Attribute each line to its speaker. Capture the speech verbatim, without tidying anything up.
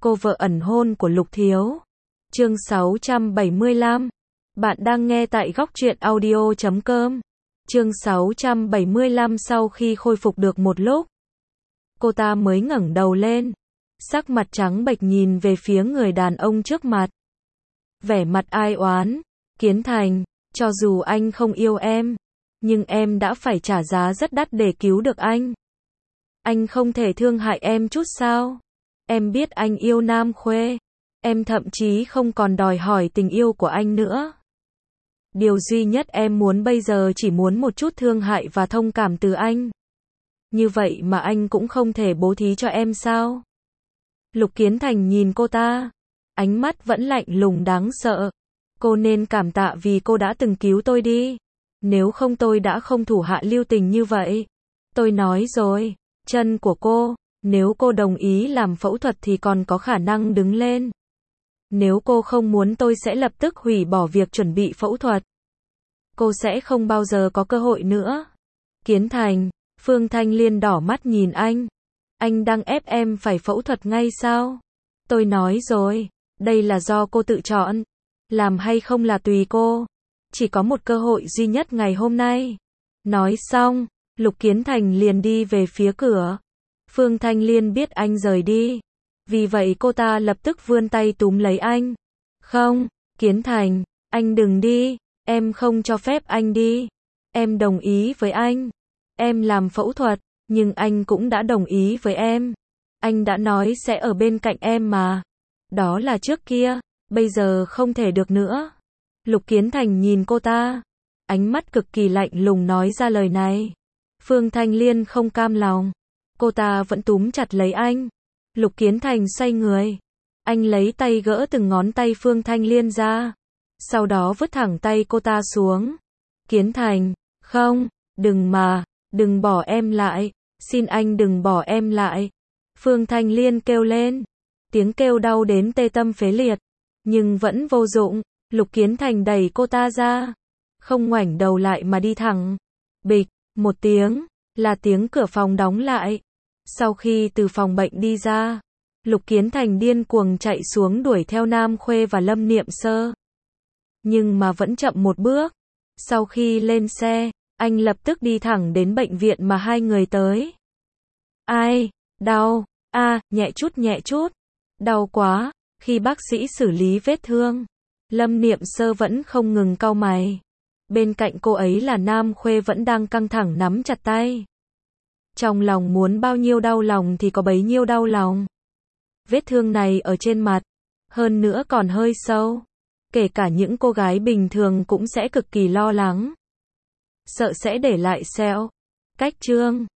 Speaker 1: cô vợ ẩn hôn của Lục Thiếu. Chương sáu trăm bảy mươi lăm. Bạn đang nghe tại góc truyện audio chấm com. Chương sáu trăm bảy mươi lăm. Sau khi khôi phục được một lúc, cô ta mới ngẩng đầu lên, sắc mặt trắng bệch nhìn về phía người đàn ông trước mặt. Vẻ mặt ai oán, Kiến Thành, cho dù anh không yêu em, nhưng em đã phải trả giá rất đắt để cứu được anh. Anh không thể thương hại em chút sao? Em biết anh yêu Nam Khuê, em thậm chí không còn đòi hỏi tình yêu của anh nữa. Điều duy nhất em muốn bây giờ chỉ muốn một chút thương hại và thông cảm từ anh. Như vậy mà anh cũng không thể bố thí cho em sao? Lục Kiến Thành nhìn cô ta, ánh mắt vẫn lạnh lùng đáng sợ. Cô nên cảm tạ vì cô đã từng cứu tôi đi. Nếu không tôi đã không thủ hạ lưu tình như vậy. Tôi nói rồi, chân của cô, nếu cô đồng ý làm phẫu thuật thì còn có khả năng đứng lên. Nếu cô không muốn tôi sẽ lập tức hủy bỏ việc chuẩn bị phẫu thuật. Cô sẽ không bao giờ có cơ hội nữa. Kiến Thành, Phương Thanh Liên đỏ mắt nhìn anh. Anh đang ép em phải phẫu thuật ngay sao? Tôi nói rồi, đây là do cô tự chọn. Làm hay không là tùy cô. Chỉ có một cơ hội duy nhất ngày hôm nay. Nói xong, Lục Kiến Thành liền đi về phía cửa. Phương Thanh Liên biết anh rời đi, vì vậy cô ta lập tức vươn tay túm lấy anh. Không, Kiến Thành, anh đừng đi, em không cho phép anh đi. Em đồng ý với anh. Em làm phẫu thuật, nhưng anh cũng đã đồng ý với em. Anh đã nói sẽ ở bên cạnh em mà. Đó là trước kia, bây giờ không thể được nữa. Lục Kiến Thành nhìn cô ta, ánh mắt cực kỳ lạnh lùng nói ra lời này. Phương Thanh Liên không cam lòng. Cô ta vẫn túm chặt lấy anh. Lục Kiến Thành xoay người. Anh lấy tay gỡ từng ngón tay Phương Thanh Liên ra. Sau đó vứt thẳng tay cô ta xuống. Kiến Thành, không, đừng mà, đừng bỏ em lại. Xin anh đừng bỏ em lại. Phương Thanh Liên kêu lên. Tiếng kêu đau đến tê tâm phế liệt. Nhưng vẫn vô dụng. Lục Kiến Thành đẩy cô ta ra. Không ngoảnh đầu lại mà đi thẳng. Bịch, một tiếng, là tiếng cửa phòng đóng lại. Sau khi từ phòng bệnh đi ra, Lục Kiến Thành điên cuồng chạy xuống đuổi theo Nam Khuê và Lâm Niệm Sơ. Nhưng mà vẫn chậm một bước. Sau khi lên xe, anh lập tức đi thẳng đến bệnh viện mà hai người tới. Ai, đau, a, à, nhẹ chút nhẹ chút. Đau quá. Khi bác sĩ xử lý vết thương, Lâm Niệm Sơ vẫn không ngừng cau mày. Bên cạnh cô ấy là Nam Khuê vẫn đang căng thẳng nắm chặt tay. Trong lòng muốn bao nhiêu đau lòng thì có bấy nhiêu đau lòng. Vết thương này ở trên mặt, hơn nữa còn hơi sâu. Kể cả những cô gái bình thường cũng sẽ cực kỳ lo lắng. Sợ sẽ để lại sẹo. Cách chương